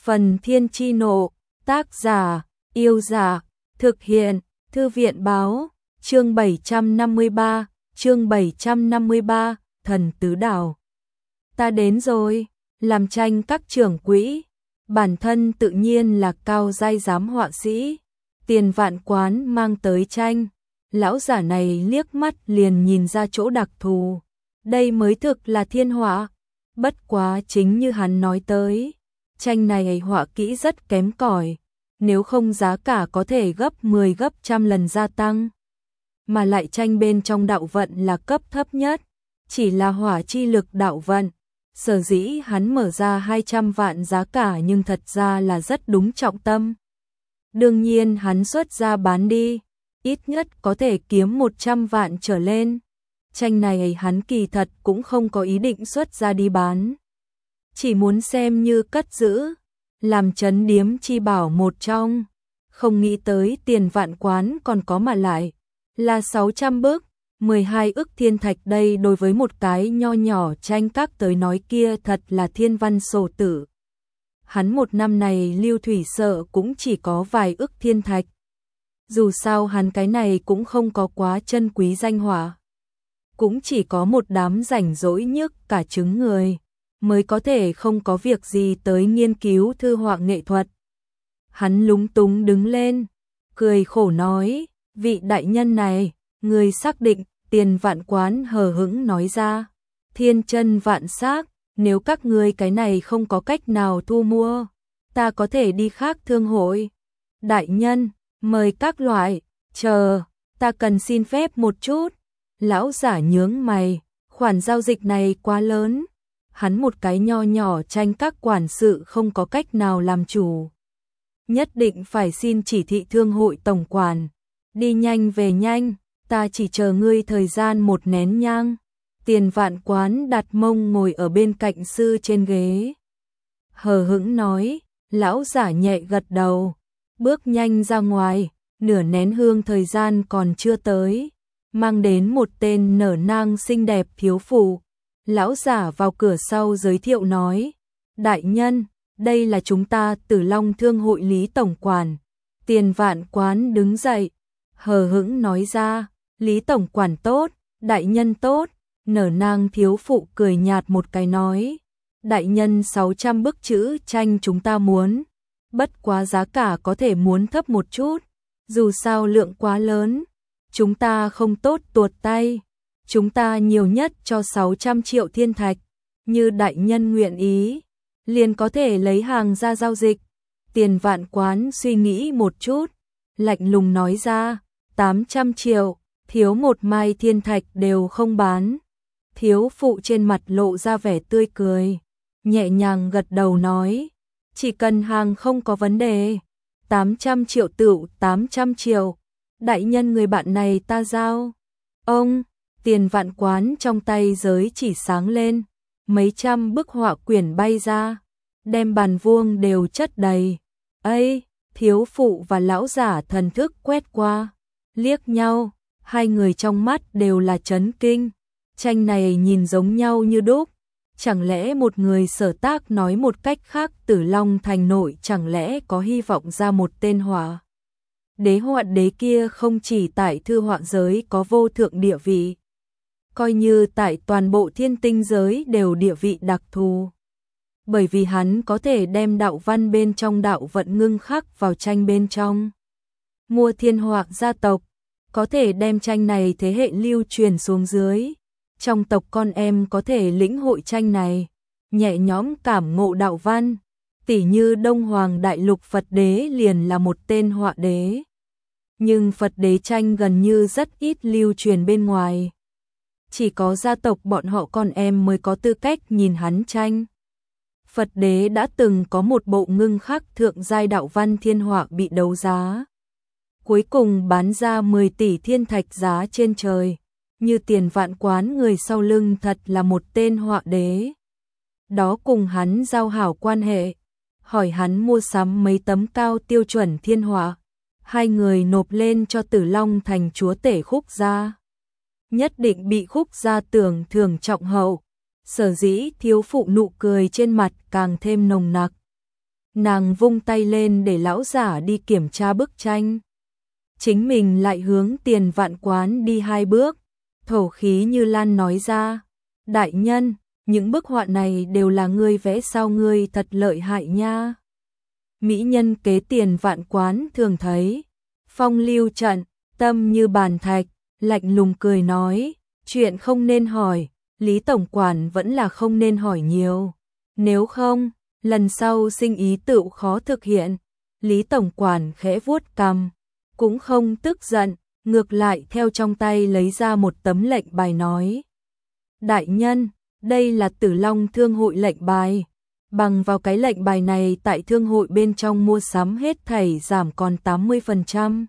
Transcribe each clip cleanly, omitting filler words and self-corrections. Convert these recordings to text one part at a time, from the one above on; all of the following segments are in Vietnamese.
Phần Thiên Chi Nộ, tác giả, Yêu Giả, thực hiện, Thư viện Báo, chương 753, Thần Tứ Đảo. Ta đến rồi, làm tranh các trưởng quỹ, bản thân tự nhiên là cao giai giám họa sĩ, Tiền Vạn Quán mang tới tranh, lão giả này liếc mắt liền nhìn ra chỗ đặc thù, đây mới thực là thiên họa, bất quá chính như hắn nói tới, tranh này họa kỹ rất kém cỏi, nếu không giá cả có thể gấp 10 gấp trăm lần gia tăng, mà lại tranh bên trong đạo vận là cấp thấp nhất, chỉ là hỏa chi lực đạo vận. Sở dĩ hắn mở ra 200 vạn giá cả nhưng thật ra là rất đúng trọng tâm. Đương nhiên hắn xuất ra bán đi, ít nhất có thể kiếm 100 vạn trở lên. Tranh này hắn kỳ thật cũng không có ý định xuất ra đi bán. Chỉ muốn xem như cất giữ, làm trấn điếm chi bảo một trong. Không nghĩ tới Tiền Vạn Quán còn có mà lại, là 600 bức. 12 ức thiên thạch đây đối với một cái nho nhỏ tranh các tới nói kia thật là thiên văn sổ tử. Hắn một năm này lưu thủy sợ cũng chỉ có vài ức thiên thạch. Dù sao hắn cái này cũng không có quá chân quý danh họa. Cũng chỉ có một đám rảnh rỗi nhức cả trứng người, mới có thể không có việc gì tới nghiên cứu thư họa nghệ thuật. Hắn lúng túng đứng lên, cười khổ nói, vị đại nhân này, người xác định, Tiền Vạn Quán hờ hững nói ra, thiên chân vạn xác, nếu các ngươi cái này không có cách nào thu mua, ta có thể đi khác thương hội. Đại nhân, mời các loại, chờ, ta cần xin phép một chút. Lão giả nhướng mày, khoản giao dịch này quá lớn, hắn một cái nho nhỏ tranh các quản sự không có cách nào làm chủ. Nhất định phải xin chỉ thị thương hội tổng quản, đi nhanh về nhanh. Ta chỉ chờ ngươi thời gian một nén nhang. Tiền Vạn Quán đặt mông ngồi ở bên cạnh sư trên ghế. Hờ hững nói, lão giả nhẹ gật đầu, bước nhanh ra ngoài, nửa nén hương thời gian còn chưa tới, mang đến một tên nở nang xinh đẹp thiếu phụ. Lão giả vào cửa sau giới thiệu nói, đại nhân, đây là chúng ta Tử Long Thương hội Lý tổng quản. Tiền Vạn Quán đứng dậy, hờ hững nói ra, Lý tổng quản tốt, đại nhân tốt. Nở nang thiếu phụ cười nhạt một cái nói, đại nhân 600 bức chữ tranh chúng ta muốn, bất quá giá cả có thể muốn thấp một chút, dù sao lượng quá lớn, chúng ta không tốt tuột tay, chúng ta nhiều nhất cho 600 triệu thiên thạch, như đại nhân nguyện ý, liền có thể lấy hàng ra giao dịch. Tiền Vạn Quán suy nghĩ một chút, lạnh lùng nói ra, 800 triệu. Thiếu một mai thiên thạch đều không bán. Thiếu phụ trên mặt lộ ra vẻ tươi cười, nhẹ nhàng gật đầu nói, chỉ cần hàng không có vấn đề, 800 triệu tựu 800 triệu, đại nhân người bạn này ta giao. Ông, Tiền Vạn Quán trong tay giới chỉ sáng lên, mấy trăm bức họa quyển bay ra, đem bàn vuông đều chất đầy. Ây, thiếu phụ và lão giả thần thức quét qua, liếc nhau. Hai người trong mắt đều là chấn kinh, tranh này nhìn giống nhau như đúc, chẳng lẽ một người sở tác nói một cách khác Tử Long thành nội chẳng lẽ có hy vọng ra một tên họa đế kia không chỉ tại thư họa giới có vô thượng địa vị, coi như tại toàn bộ thiên tinh giới đều địa vị đặc thù, bởi vì hắn có thể đem đạo văn bên trong đạo vận ngưng khắc vào tranh bên trong. Mua Thiên Họa gia tộc có thể đem tranh này thế hệ lưu truyền xuống dưới, trong tộc con em có thể lĩnh hội tranh này, nhẹ nhõm cảm ngộ đạo văn, tỉ như Đông Hoàng Đại Lục Phật Đế liền là một tên họa đế. Nhưng Phật Đế tranh gần như rất ít lưu truyền bên ngoài. Chỉ có gia tộc bọn họ con em mới có tư cách nhìn hắn tranh. Phật Đế đã từng có một bộ ngưng khắc thượng giai đạo văn thiên họa bị đấu giá. Cuối cùng bán ra 10 tỷ thiên thạch giá trên trời, như Tiền Vạn Quán người sau lưng thật là một tên họa đế. Đó cùng hắn giao hảo quan hệ, hỏi hắn mua sắm mấy tấm cao tiêu chuẩn thiên họa, hai người nộp lên cho Tử Long thành chúa tể Khúc gia. Nhất định bị Khúc gia tưởng thưởng trọng hậu, sở dĩ thiếu phụ nụ cười trên mặt càng thêm nồng nặc. Nàng vung tay lên để lão giả đi kiểm tra bức tranh. Chính mình lại hướng Tiền Vạn Quán đi 2 bước, thổ khí như lan nói ra, đại nhân, những bức họa này đều là ngươi vẽ sao, ngươi thật lợi hại nha. Mỹ nhân kế Tiền Vạn Quán thường thấy, phong lưu trận, tâm như bàn thạch, lạnh lùng cười nói, chuyện không nên hỏi, Lý tổng quản vẫn là không nên hỏi nhiều, nếu không, lần sau sinh ý tựu khó thực hiện. Lý tổng quản khẽ vuốt cằm, cũng không tức giận, ngược lại theo trong tay lấy ra một tấm lệnh bài nói, đại nhân, đây là Tử Long Thương hội lệnh bài, bằng vào cái lệnh bài này tại thương hội bên trong mua sắm hết thảy giảm còn 80%.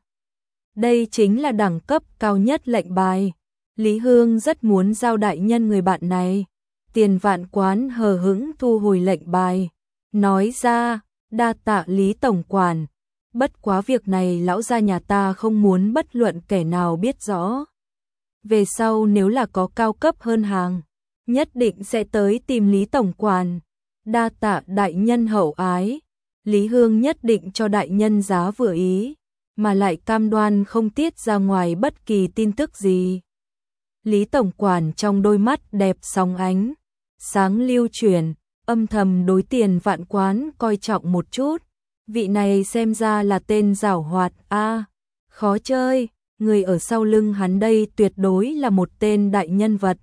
Đây chính là đẳng cấp cao nhất lệnh bài. Lý Hương rất muốn giao đại nhân người bạn này. Tiền Vạn Quán hờ hững thu hồi lệnh bài, nói ra, đa tạ Lý tổng quản, bất quá việc này lão gia nhà ta không muốn bất luận kẻ nào biết rõ. Về sau nếu là có cao cấp hơn hàng, nhất định sẽ tới tìm Lý tổng quản. Đa tạ đại nhân hậu ái, Lý Hương nhất định cho đại nhân giá vừa ý, mà lại cam đoan không tiết ra ngoài bất kỳ tin tức gì. Lý tổng quản trong đôi mắt đẹp sóng ánh, sáng lưu chuyển, âm thầm đối Tiền Vạn Quán coi trọng một chút. Vị này xem ra là tên giảo hoạt a, khó chơi, người ở sau lưng hắn đây tuyệt đối là một tên đại nhân vật.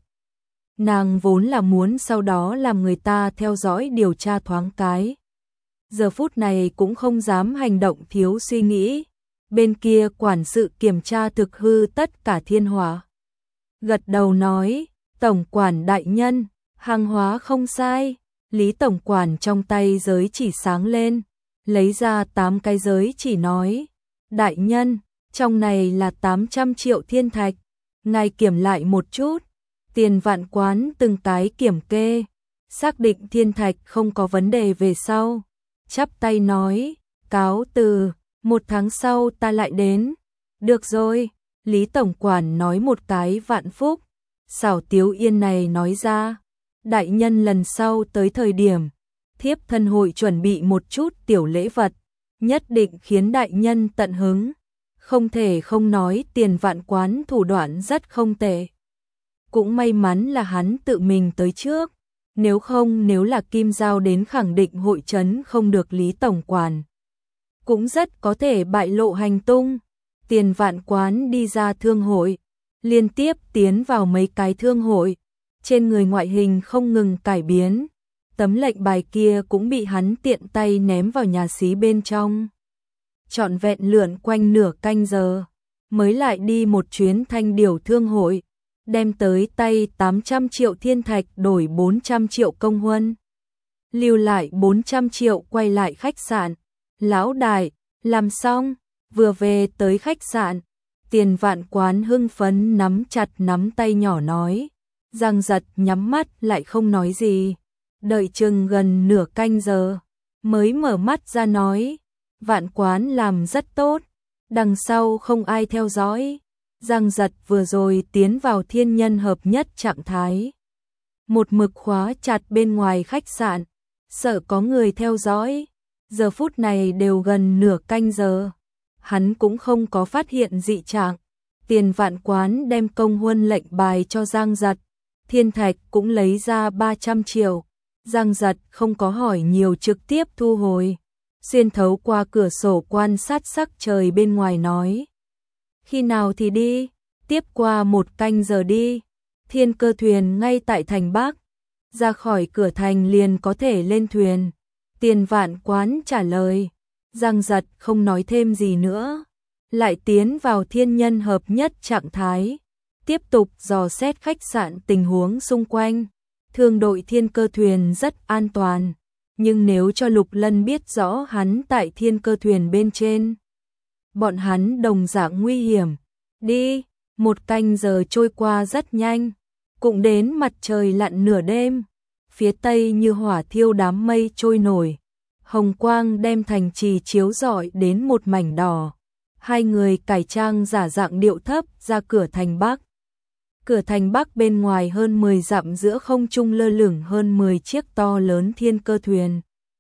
Nàng vốn là muốn sau đó làm người ta theo dõi điều tra thoáng cái. Giờ phút này cũng không dám hành động thiếu suy nghĩ. Bên kia quản sự kiểm tra thực hư tất cả thiên hỏa. Gật đầu nói, tổng quản đại nhân, hàng hóa không sai. Lý tổng quản trong tay giới chỉ sáng lên, lấy ra 8 cái giới chỉ nói, đại nhân, trong này là 800 triệu thiên thạch, ngài kiểm lại một chút. Tiền Vạn Quán từng cái kiểm kê, xác định thiên thạch không có vấn đề về sau, chắp tay nói, cáo từ, 1 tháng sau ta lại đến. Được rồi, Lý tổng quản nói một cái vạn phúc. Xảo Tiếu Yên này nói ra, đại nhân lần sau tới thời điểm, thiếp thân hội chuẩn bị một chút tiểu lễ vật, nhất định khiến đại nhân tận hứng. Không thể không nói Tiền Vạn Quán thủ đoạn rất không tệ. Cũng may mắn là hắn tự mình tới trước, nếu không nếu là Kim Giao đến khẳng định hội trấn không được Lý tổng quản. Cũng rất có thể bại lộ hành tung. Tiền Vạn Quán đi ra thương hội, liên tiếp tiến vào mấy cái thương hội, trên người ngoại hình không ngừng cải biến. Tấm lệnh bài kia cũng bị hắn tiện tay ném vào nhà xí bên trong. Trọn vẹn lượn quanh nửa canh giờ, mới lại đi một chuyến Thanh Điểu thương hội, đem tới tay 800 triệu thiên thạch đổi 400 triệu công huân. Lưu lại 400 triệu quay lại khách sạn. Lão đại, làm xong, vừa về tới khách sạn, Tiền Vạn Quán hưng phấn nắm chặt nắm tay nhỏ nói, Giang Giật nhắm mắt lại không nói gì, đợi chừng gần nửa canh giờ, mới mở mắt ra nói, Vạn Quán làm rất tốt, đằng sau không ai theo dõi. Giang Giật vừa rồi tiến vào thiên nhân hợp nhất trạng thái, một mực khóa chặt bên ngoài khách sạn, sợ có người theo dõi. Giờ phút này đều gần nửa canh giờ, hắn cũng không có phát hiện dị trạng. Tiền Vạn Quán đem công huân lệnh bài cho Giang Giật, thiên thạch cũng lấy ra 300 triệu. Giang Giật không có hỏi nhiều trực tiếp thu hồi, xuyên thấu qua cửa sổ quan sát sắc trời bên ngoài nói, khi nào thì đi, tiếp qua 1 canh giờ đi. Thiên Cơ thuyền ngay tại thành Bắc, ra khỏi cửa thành liền có thể lên thuyền. Tiền Vạn Quán trả lời, Giang Giật không nói thêm gì nữa, lại tiến vào thiên nhân hợp nhất trạng thái, tiếp tục dò xét khách sạn tình huống xung quanh. Thương đội Thiên Cơ thuyền rất an toàn, nhưng nếu cho Lục Lân biết rõ hắn tại Thiên Cơ thuyền bên trên, bọn hắn đồng dạng nguy hiểm. Đi, 1 canh giờ trôi qua rất nhanh, cũng đến mặt trời lặn nửa đêm. Phía tây như hỏa thiêu đám mây trôi nổi, hồng quang đem thành trì chiếu rọi đến một mảnh đỏ. Hai người cải trang giả dạng điệu thấp ra cửa thành Bắc. Cửa thành Bắc bên ngoài hơn 10 dặm giữa không trung lơ lửng hơn 10 chiếc to lớn Thiên Cơ thuyền.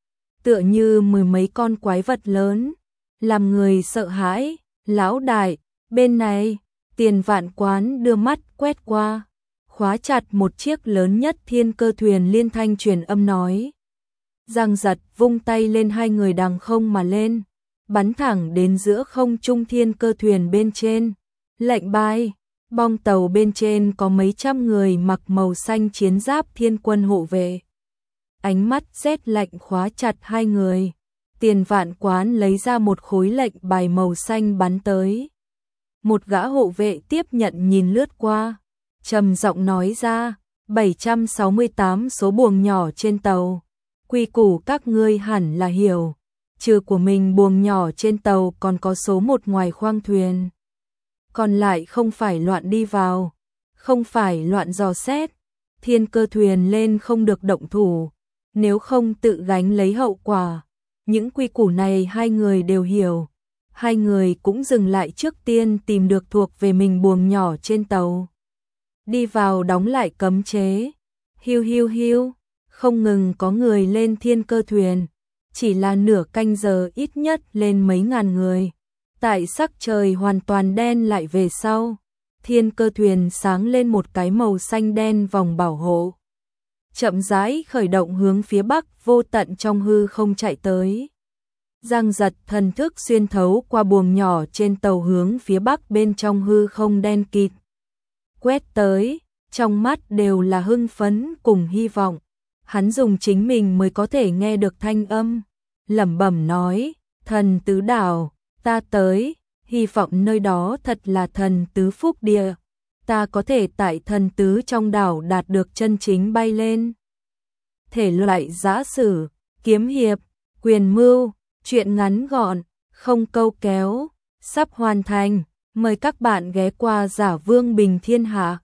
tựa như mười mấy con quái vật lớn, làm người sợ hãi. Lão đại, bên này. Tiền Vạn Quán đưa mắt quét qua, khóa chặt một chiếc lớn nhất thiên cơ thuyền, liên thanh truyền âm nói. Giang Giật vung tay lên, hai người đằng không mà lên, bắn thẳng đến giữa không trung thiên cơ thuyền bên trên. Lệnh bay, bong tàu bên trên có mấy trăm người mặc màu xanh chiến giáp thiên quân hộ vệ. Ánh mắt rét lạnh khóa chặt hai người. Tiền Vạn Quán lấy ra một khối lệnh bài màu xanh bắn tới. Một gã hộ vệ tiếp nhận nhìn lướt qua, trầm giọng nói ra, 768 số buồng nhỏ trên tàu. Quy củ các ngươi hẳn là hiểu, trừ của mình buồng nhỏ trên tàu còn có số một ngoài khoang thuyền. Còn lại không phải loạn đi vào, không phải loạn dò xét. Thiên cơ thuyền lên không được động thủ, nếu không tự gánh lấy hậu quả. Những quy củ này hai người đều hiểu. Hai người cũng dừng lại trước tiên tìm được thuộc về mình buồng nhỏ trên tàu. Đi vào đóng lại cấm chế. Hiu hiu hiu, không ngừng có người lên thiên cơ thuyền. Chỉ là nửa canh giờ ít nhất lên mấy ngàn người. Tại sắc trời hoàn toàn đen lại về sau, thiên cơ thuyền sáng lên một cái màu xanh đen vòng bảo hộ. Chậm rãi khởi động hướng phía bắc, vô tận trong hư không chạy tới. Giang Giật thần thức xuyên thấu qua buồng nhỏ trên tàu hướng phía bắc, bên trong hư không đen kịt. Quét tới, trong mắt đều là hưng phấn cùng hy vọng. Hắn dùng chính mình mới có thể nghe được thanh âm, lẩm bẩm nói, thần tứ đảo, ta tới, hy vọng nơi đó thật là thần tứ phúc địa. Ta có thể tại thần tứ trong đảo đạt được chân chính bay lên. Thể loại giã sử, kiếm hiệp, quyền mưu, truyện ngắn gọn, không câu kéo, sắp hoàn thành. Mời các bạn ghé qua Giả Vương Bình Thiên Hạ.